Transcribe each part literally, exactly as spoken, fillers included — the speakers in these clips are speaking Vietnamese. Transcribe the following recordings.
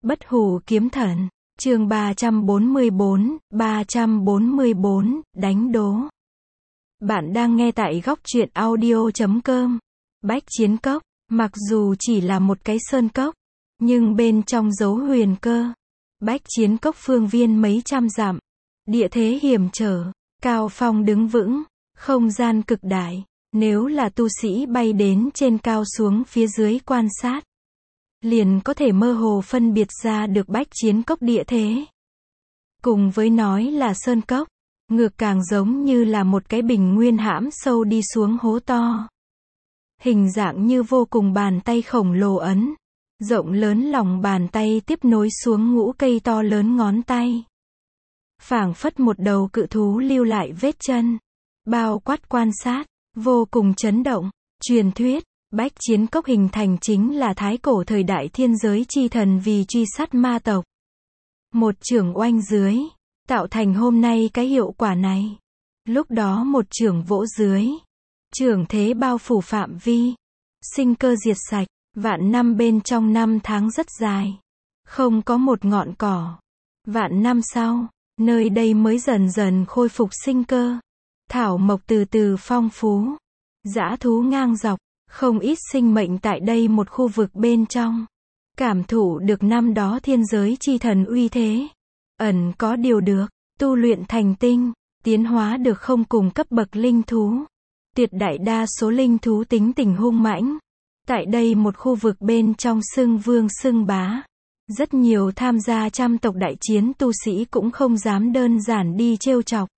Bất hủ kiếm thần, chương ba trăm bốn mươi bốn, ba trăm bốn mươi bốn, đánh đố. Bạn đang nghe tại góc truyện audio chấm com. Bách Chiến Cốc, mặc dù chỉ là một cái sơn cốc, nhưng bên trong giấu huyền cơ. Bách Chiến Cốc phương viên mấy trăm dặm, địa thế hiểm trở, cao phong đứng vững, không gian cực đại. Nếu là tu sĩ bay đến trên cao xuống phía dưới quan sát, liền có thể mơ hồ phân biệt ra được Bách Chiến Cốc địa thế. Cùng với nói là sơn cốc, ngược càng giống như là một cái bình nguyên hãm sâu đi xuống hố to. Hình dạng như vô cùng bàn tay khổng lồ ấn, rộng lớn lòng bàn tay tiếp nối xuống ngũ cây to lớn ngón tay. Phảng phất một đầu cự thú lưu lại vết chân, bao quát quan sát, vô cùng chấn động. Truyền thuyết, Bách Chiến Cốc hình thành chính là thái cổ thời đại thiên giới chi thần vì truy sát ma tộc. Một chưởng oanh dưới, tạo thành hôm nay cái hiệu quả này. Lúc đó một chưởng vỗ dưới, chưởng thế bao phủ phạm vi, sinh cơ diệt sạch, vạn năm bên trong năm tháng rất dài, không có một ngọn cỏ. Vạn năm sau, nơi đây mới dần dần khôi phục sinh cơ. Thảo mộc từ từ phong phú, dã thú ngang dọc, không ít sinh mệnh tại đây một khu vực bên trong. Cảm thụ được năm đó thiên giới chi thần uy thế. Ẩn có điều được, tu luyện thành tinh, tiến hóa được không cùng cấp bậc linh thú. Tuyệt đại đa số linh thú tính tình hung mãnh. Tại đây một khu vực bên trong xưng vương xưng bá. Rất nhiều tham gia trăm tộc đại chiến tu sĩ cũng không dám đơn giản đi trêu chọc.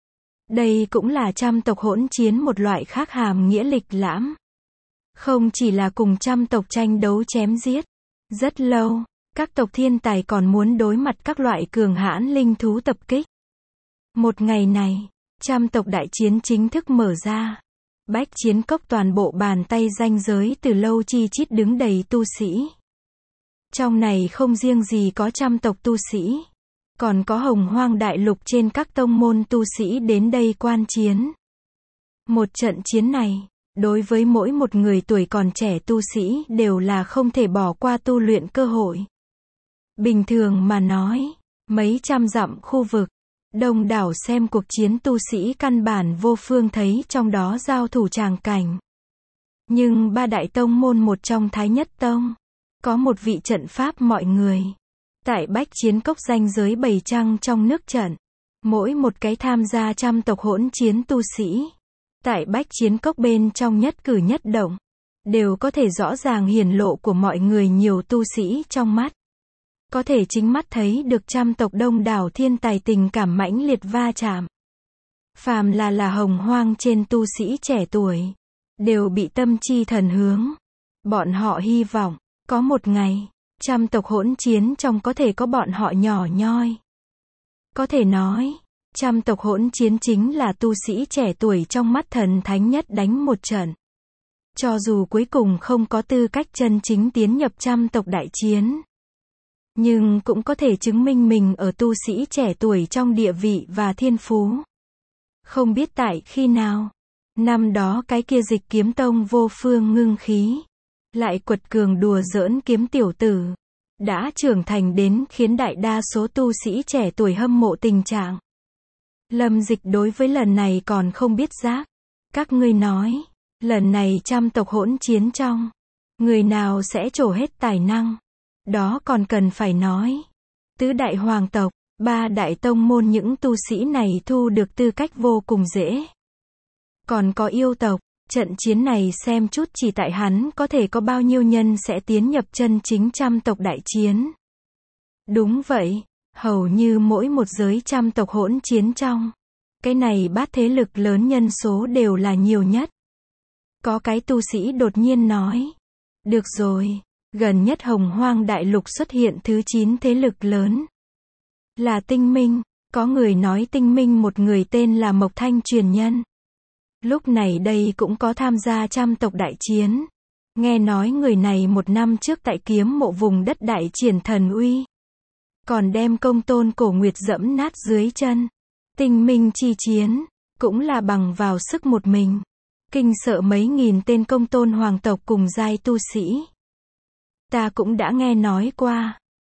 Đây cũng là trăm tộc hỗn chiến một loại khác hàm nghĩa lịch lãm. Không chỉ là cùng trăm tộc tranh đấu chém giết. Rất lâu, các tộc thiên tài còn muốn đối mặt các loại cường hãn linh thú tập kích. Một ngày này, trăm tộc đại chiến chính thức mở ra. Bách Chiến Cốc toàn bộ bàn tay ranh giới từ lâu chi chít đứng đầy tu sĩ. Trong này không riêng gì có trăm tộc tu sĩ, còn có hồng hoang đại lục trên các tông môn tu sĩ đến đây quan chiến. Một trận chiến này, đối với mỗi một người tuổi còn trẻ tu sĩ đều là không thể bỏ qua tu luyện cơ hội. Bình thường mà nói, mấy trăm dặm khu vực, đông đảo xem cuộc chiến tu sĩ căn bản vô phương thấy trong đó giao thủ tràng cảnh. Nhưng ba đại tông môn một trong Thái Nhất Tông, có một vị trận pháp mọi người. Tại Bách Chiến Cốc ranh giới bày trăng trong nước trận, mỗi một cái tham gia trăm tộc hỗn chiến tu sĩ, tại Bách Chiến Cốc bên trong nhất cử nhất động, đều có thể rõ ràng hiển lộ của mọi người nhiều tu sĩ trong mắt. Có thể chính mắt thấy được trăm tộc đông đảo thiên tài tình cảm mãnh liệt va chạm. Phàm là là hồng hoang trên tu sĩ trẻ tuổi, đều bị tâm chi thần hướng. Bọn họ hy vọng, có một ngày, trăm tộc hỗn chiến trong có thể có bọn họ nhỏ nhoi. Có thể nói, trăm tộc hỗn chiến chính là tu sĩ trẻ tuổi trong mắt thần thánh nhất đánh một trận. Cho dù cuối cùng không có tư cách chân chính tiến nhập trăm tộc đại chiến, nhưng cũng có thể chứng minh mình ở tu sĩ trẻ tuổi trong địa vị và thiên phú. Không biết tại khi nào, năm đó cái kia Dịch Kiếm Tông vô phương ngưng khí, lại quật cường đùa giỡn kiếm tiểu tử, đã trưởng thành đến khiến đại đa số tu sĩ trẻ tuổi hâm mộ tình trạng. Lâm Dịch đối với lần này còn không biết giác. Các ngươi nói, lần này trăm tộc hỗn chiến trong, người nào sẽ trổ hết tài năng? Đó còn cần phải nói. Tứ đại hoàng tộc, ba đại tông môn những tu sĩ này thu được tư cách vô cùng dễ. Còn có yêu tộc, trận chiến này xem chút chỉ tại hắn có thể có bao nhiêu nhân sẽ tiến nhập chân chính trăm tộc đại chiến. Đúng vậy, hầu như mỗi một giới trăm tộc hỗn chiến trong, cái này bát thế lực lớn nhân số đều là nhiều nhất. Có cái tu sĩ đột nhiên nói, được rồi, gần nhất hồng hoang đại lục xuất hiện thứ chín thế lực lớn. Là Tinh Minh, có người nói Tinh Minh một người tên là Mộc Thanh truyền nhân. Lúc này đây cũng có tham gia trăm tộc đại chiến. Nghe nói người này một năm trước tại kiếm mộ vùng đất đại triển thần uy. Còn đem công tôn cổ nguyệt dẫm nát dưới chân. Tinh Minh chi chiến, cũng là bằng vào sức một mình. Kinh sợ mấy nghìn tên công tôn hoàng tộc cùng giai tu sĩ. Ta cũng đã nghe nói qua.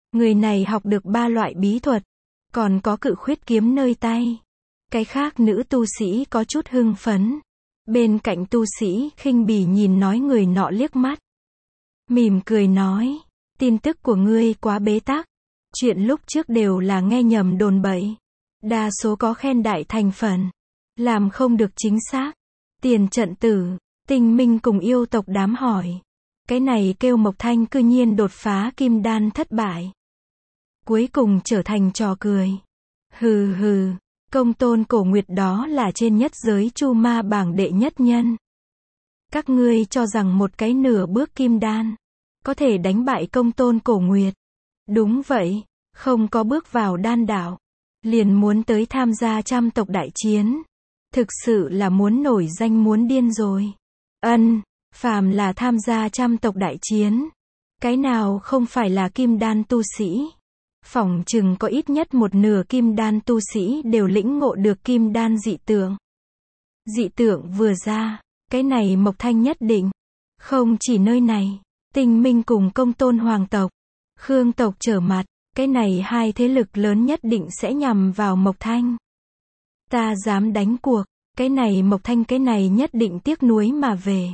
Người này học được ba loại bí thuật, còn có cự khuyết kiếm nơi tay. Cái khác nữ tu sĩ có chút hưng phấn. Bên cạnh tu sĩ khinh bỉ nhìn nói người nọ liếc mắt. Mỉm cười nói, tin tức của ngươi quá bế tắc. Chuyện lúc trước đều là nghe nhầm đồn bậy. Đa số có khen đại thành phần. Làm không được chính xác. Tiền trận tử, Tinh Minh cùng yêu tộc đám hỏi. Cái này kêu Mộc Thanh cư nhiên đột phá kim đan thất bại. Cuối cùng trở thành trò cười. Hừ hừ, Công Tôn Cổ Nguyệt đó là trên nhất giới chu ma bảng đệ nhất nhân. Các ngươi cho rằng một cái nửa bước kim đan có thể đánh bại Công Tôn Cổ Nguyệt. Đúng vậy, không có bước vào đan đạo, liền muốn tới tham gia trăm tộc đại chiến. Thực sự là muốn nổi danh muốn điên rồi. Ân, phàm là tham gia trăm tộc đại chiến, cái nào không phải là kim đan tu sĩ. Phỏng chừng có ít nhất một nửa kim đan tu sĩ đều lĩnh ngộ được kim đan dị tượng. Dị tượng vừa ra, cái này Mộc Thanh nhất định. Không chỉ nơi này, Tinh Minh cùng Công Tôn hoàng tộc, Khương tộc trở mặt, cái này hai thế lực lớn nhất định sẽ nhằm vào Mộc Thanh. Ta dám đánh cuộc, cái này Mộc Thanh cái này nhất định tiếc nuối mà về.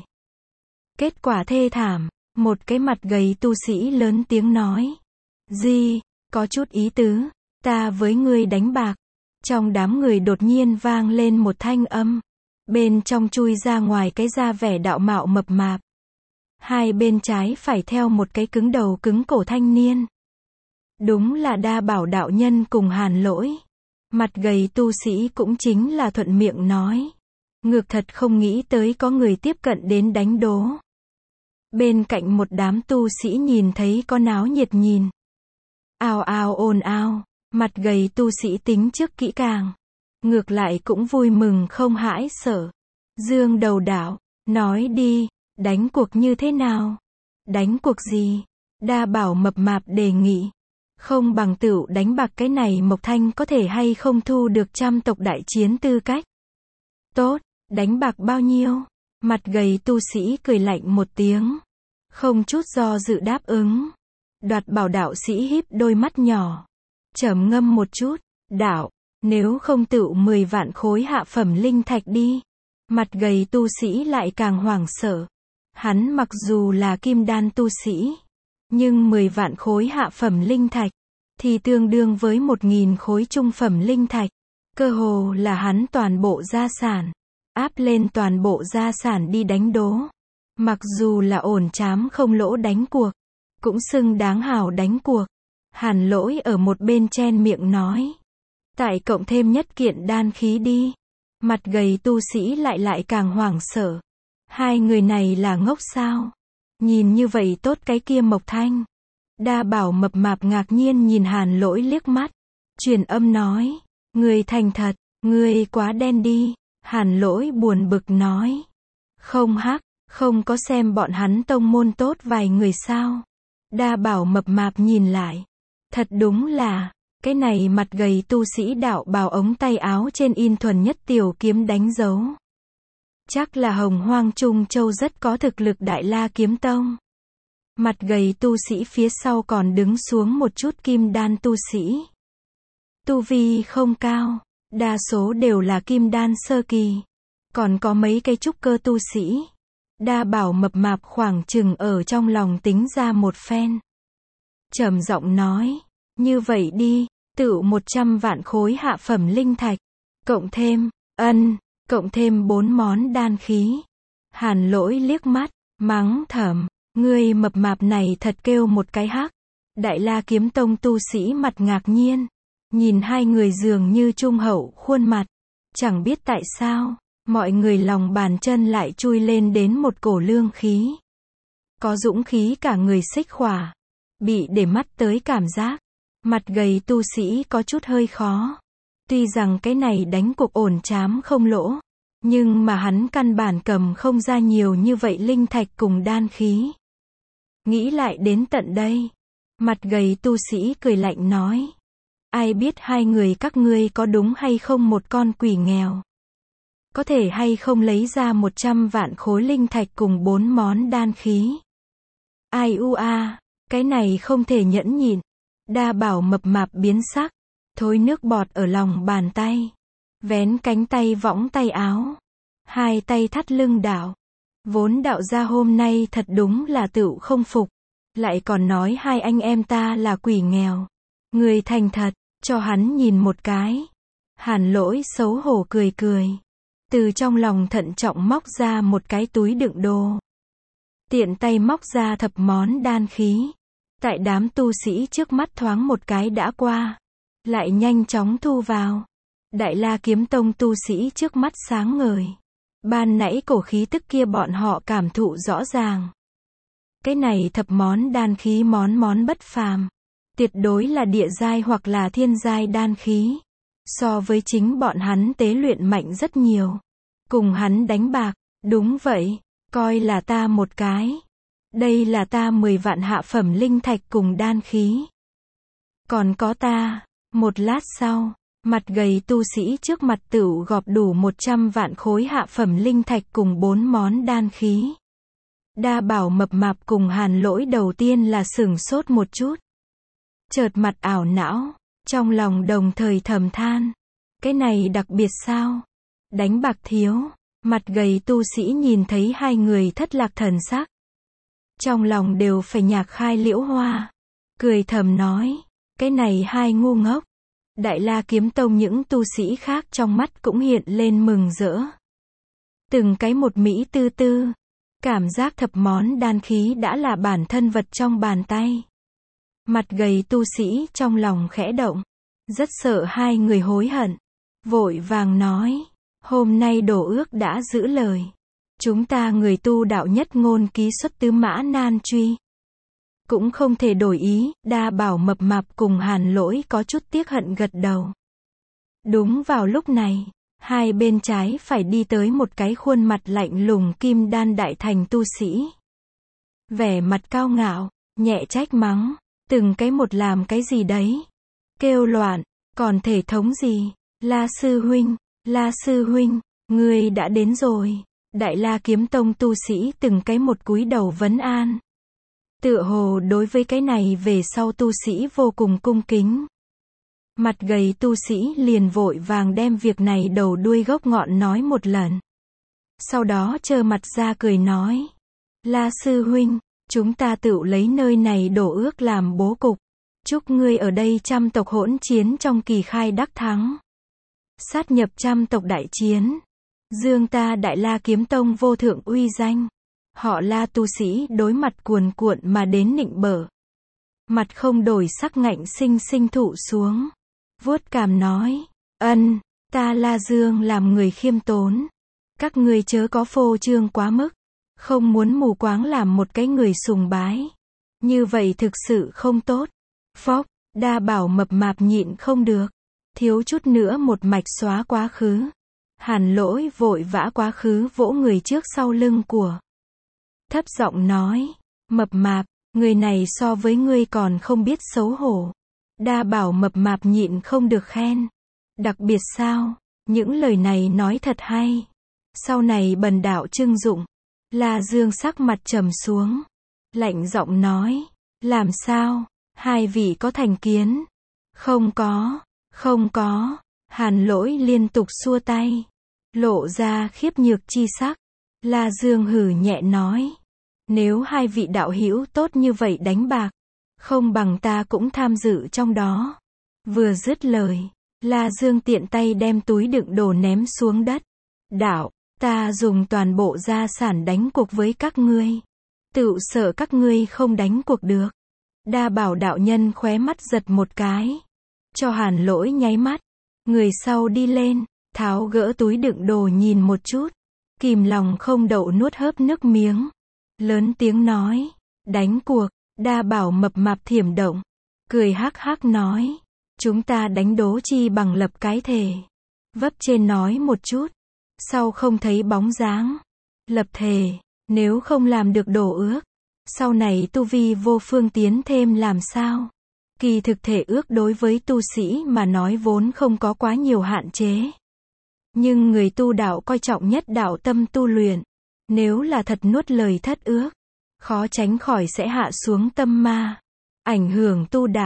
Kết quả thê thảm, một cái mặt gầy tu sĩ lớn tiếng nói. Gì, có chút ý tứ, ta với ngươi đánh bạc. Trong đám người đột nhiên vang lên một thanh âm. Bên trong chui ra ngoài cái da vẻ đạo mạo mập mạp. Hai bên trái phải theo một cái cứng đầu cứng cổ thanh niên. Đúng là Đa Bảo đạo nhân cùng Hàn Lỗi. Mặt gầy tu sĩ cũng chính là thuận miệng nói. Ngược thật không nghĩ tới có người tiếp cận đến đánh đố. Bên cạnh một đám tu sĩ nhìn thấy có náo nhiệt nhìn. Ào ào ồn ào, mặt gầy tu sĩ tính trước kỹ càng. Ngược lại cũng vui mừng không hãi sợ. Dương đầu đạo, nói đi, đánh cuộc như thế nào? Đánh cuộc gì? Đa Bảo mập mạp đề nghị. Không bằng tựu đánh bạc cái này Mộc Thanh có thể hay không thu được trăm tộc đại chiến tư cách. Tốt, đánh bạc bao nhiêu? Mặt gầy tu sĩ cười lạnh một tiếng. Không chút do dự đáp ứng. Đoạt Bảo đạo sĩ híp đôi mắt nhỏ. Trầm ngâm một chút. Đạo, nếu không tựu mười vạn khối hạ phẩm linh thạch đi. Mặt gầy tu sĩ lại càng hoảng sợ. Hắn mặc dù là kim đan tu sĩ, nhưng mười vạn khối hạ phẩm linh thạch thì tương đương với một nghìn khối trung phẩm linh thạch. Cơ hồ là hắn toàn bộ gia sản. Áp lên toàn bộ gia sản đi đánh đố. Mặc dù là ổn chám không lỗ đánh cuộc, cũng xưng đáng hào đánh cuộc. Hàn Lỗi ở một bên chen miệng nói. Tại cộng thêm nhất kiện đan khí đi. Mặt gầy tu sĩ lại lại càng hoảng sợ. Hai người này là ngốc sao? Nhìn như vậy tốt cái kia Mộc Thanh. Đa Bảo mập mạp ngạc nhiên nhìn Hàn Lỗi liếc mắt. Truyền âm nói. Người thành thật, người quá đen đi. Hàn Lỗi buồn bực nói. Không hắc, không có xem bọn hắn tông môn tốt vài người sao? Đa Bảo mập mạp nhìn lại. Thật đúng là, cái này mặt gầy tu sĩ đạo bào ống tay áo trên in thuần nhất tiểu kiếm đánh dấu. Chắc là Hồng Hoang Trung Châu rất có thực lực Đại La Kiếm Tông. Mặt gầy tu sĩ phía sau còn đứng xuống một chút kim đan tu sĩ. Tu vi không cao, đa số đều là kim đan sơ kỳ. Còn có mấy cái trúc cơ tu sĩ. Đa Bảo mập mạp khoảng chừng ở trong lòng tính ra một phen. Trầm giọng nói, như vậy đi, tựu một trăm vạn khối hạ phẩm linh thạch. Cộng thêm, ân, cộng thêm bốn món đan khí. Hàn Lỗi liếc mắt, mắng thầm, ngươi mập mạp này thật kêu một cái hắc. Đại La Kiếm Tông tu sĩ mặt ngạc nhiên. Nhìn hai người dường như trung hậu khuôn mặt. Chẳng biết tại sao, mọi người lòng bàn chân lại chui lên đến một cổ lương khí. Có dũng khí cả người xích khỏa. Bị để mắt tới cảm giác. Mặt gầy tu sĩ có chút hơi khó. Tuy rằng cái này đánh cuộc ổn chám không lỗ. Nhưng mà hắn căn bản cầm không ra nhiều như vậy linh thạch cùng đan khí. Nghĩ lại đến tận đây. Mặt gầy tu sĩ cười lạnh nói. Ai biết hai người các ngươi có đúng hay không một con quỷ nghèo. Có thể hay không lấy ra một trăm vạn khối linh thạch cùng bốn món đan khí. Ai u a, cái này không thể nhẫn nhịn. Đa Bảo mập mạp biến sắc, thối nước bọt ở lòng bàn tay, vén cánh tay võng tay áo, hai tay thắt lưng đạo. Vốn đạo gia hôm nay thật đúng là tựu không phục, lại còn nói hai anh em ta là quỷ nghèo. Người thành thật, cho hắn nhìn một cái. Hàn Lỗi xấu hổ cười cười, từ trong lòng thận trọng móc ra một cái túi đựng đồ. Tiện tay móc ra thập món đan khí. Tại đám tu sĩ trước mắt thoáng một cái đã qua, lại nhanh chóng thu vào. Đại La Kiếm Tông tu sĩ trước mắt sáng ngời. Ban nãy cổ khí tức kia bọn họ cảm thụ rõ ràng. Cái này thập món đan khí món món bất phàm, tuyệt đối là địa giai hoặc là thiên giai đan khí. So với chính bọn hắn tế luyện mạnh rất nhiều. Cùng hắn đánh bạc, đúng vậy, coi là ta một cái. Đây là ta mười vạn hạ phẩm linh thạch cùng đan khí. Còn có ta, một lát sau, mặt gầy tu sĩ trước mặt tửu gọp đủ một trăm vạn khối hạ phẩm linh thạch cùng bốn món đan khí. Đa Bảo mập mạp cùng Hàn Lỗi đầu tiên là sửng sốt một chút. Chợt mặt ảo não, trong lòng đồng thời thầm than. Cái này đặc biệt sao? Đánh bạc thiếu, mặt gầy tu sĩ nhìn thấy hai người thất lạc thần sắc. Trong lòng đều phải nhạc khai liễu hoa. Cười thầm nói, cái này hai ngu ngốc. Đại La Kiếm Tông những tu sĩ khác trong mắt cũng hiện lên mừng rỡ. Từng cái một mỹ tư tư. Cảm giác thập món đan khí đã là bản thân vật trong bàn tay. Mặt gầy tu sĩ trong lòng khẽ động. Rất sợ hai người hối hận. Vội vàng nói, hôm nay đổ ước đã giữ lời. Chúng ta người tu đạo nhất ngôn ký xuất tứ mã nan truy. Cũng không thể đổi ý. Đa Bảo mập mạp cùng Hàn Lỗi có chút tiếc hận gật đầu. Đúng vào lúc này, hai bên trái phải đi tới một cái khuôn mặt lạnh lùng kim đan đại thành tu sĩ. Vẻ mặt cao ngạo, nhẹ trách mắng, từng cái một làm cái gì đấy. Kêu loạn, còn thể thống gì. La sư huynh, La sư huynh, ngươi đã đến rồi. Đại La Kiếm Tông tu sĩ từng cái một cúi đầu vấn an. Tựa hồ đối với cái này về sau tu sĩ vô cùng cung kính. Mặt gầy tu sĩ liền vội vàng đem việc này đầu đuôi gốc ngọn nói một lần. Sau đó trơ mặt ra cười nói. La sư huynh, chúng ta tự lấy nơi này đổ ước làm bố cục. Chúc ngươi ở đây trăm tộc hỗn chiến trong kỳ khai đắc thắng. Sát nhập trăm tộc đại chiến. Dương ta Đại La Kiếm Tông vô thượng uy danh. Họ La tu sĩ đối mặt cuồn cuộn mà đến nịnh bợ. Mặt không đổi sắc ngạnh sinh sinh thụ xuống. Vuốt cằm nói, ân, ta La Dương làm người khiêm tốn. Các ngươi chớ có phô trương quá mức. Không muốn mù quáng làm một cái người sùng bái. Như vậy thực sự không tốt. Phốc, Đa Bảo mập mạp nhịn không được. Thiếu chút nữa một mạch xóa quá khứ. Hàn Lỗi vội vã quá khứ vỗ người trước sau lưng của. Thấp giọng nói, mập mạp, người này so với ngươi còn không biết xấu hổ. Đa Bảo mập mạp nhịn không được khen. Đặc biệt sao, những lời này nói thật hay. Sau này bần đạo trưng dụng. La Dương sắc mặt trầm xuống. Lạnh giọng nói, làm sao, hai vị có thành kiến? Không có, không có. Hàn Lỗi liên tục xua tay. Lộ ra khiếp nhược chi sắc. La Dương hử nhẹ nói. Nếu hai vị đạo hữu tốt như vậy đánh bạc, không bằng ta cũng tham dự trong đó. Vừa dứt lời, La Dương tiện tay đem túi đựng đồ ném xuống đất. Đạo, ta dùng toàn bộ gia sản đánh cuộc với các ngươi. Tự sợ các ngươi không đánh cuộc được. Đa Bảo đạo nhân khóe mắt giật một cái. Cho Hàn Lỗi nháy mắt. Người sau đi lên, tháo gỡ túi đựng đồ nhìn một chút. Kìm lòng không đậu nuốt hớp nước miếng. Lớn tiếng nói, đánh cuộc. Đa Bảo mập mạp thiểm động. Cười hắc hắc nói, chúng ta đánh đố chi bằng lập cái thề. Vấp trên nói một chút. Sau không thấy bóng dáng. Lập thề, nếu không làm được đổ ước. Sau này tu vi vô phương tiến thêm làm sao? Kỳ thực thể ước đối với tu sĩ mà nói vốn không có quá nhiều hạn chế. Nhưng người tu đạo coi trọng nhất đạo tâm tu luyện. Nếu là thật nuốt lời thất ước, khó tránh khỏi sẽ hạ xuống tâm ma, ảnh hưởng tu đạo.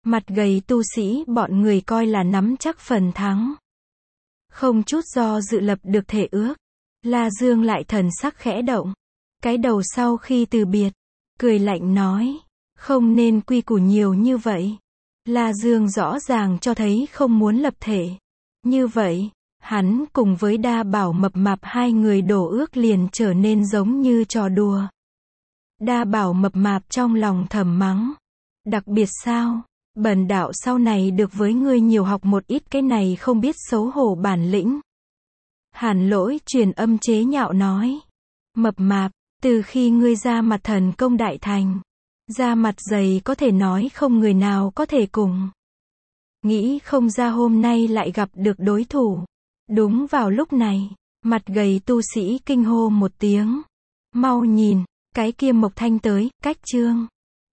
Mặt gầy tu sĩ bọn người coi là nắm chắc phần thắng. Không chút do dự lập được thể ước. La Dương lại thần sắc khẽ động. Cái đầu sau khi từ biệt, cười lạnh nói, không nên quy củ nhiều như vậy. La Dương rõ ràng cho thấy không muốn lập thể. Như vậy, hắn cùng với Đa Bảo mập mạp hai người đổ ước liền trở nên giống như trò đùa. Đa Bảo mập mạp trong lòng thầm mắng. Đặc biệt sao? Bần đạo sau này được với ngươi nhiều học một ít cái này không biết xấu hổ bản lĩnh. Hàn Lỗi truyền âm chế nhạo nói. Mập mạp, từ khi ngươi ra mặt thần công đại thành, ra mặt dày có thể nói không người nào có thể cùng. Nghĩ không ra hôm nay lại gặp được đối thủ. Đúng vào lúc này, mặt gầy tu sĩ kinh hô một tiếng. Mau nhìn, cái kia Mộc Thanh tới, cách chương.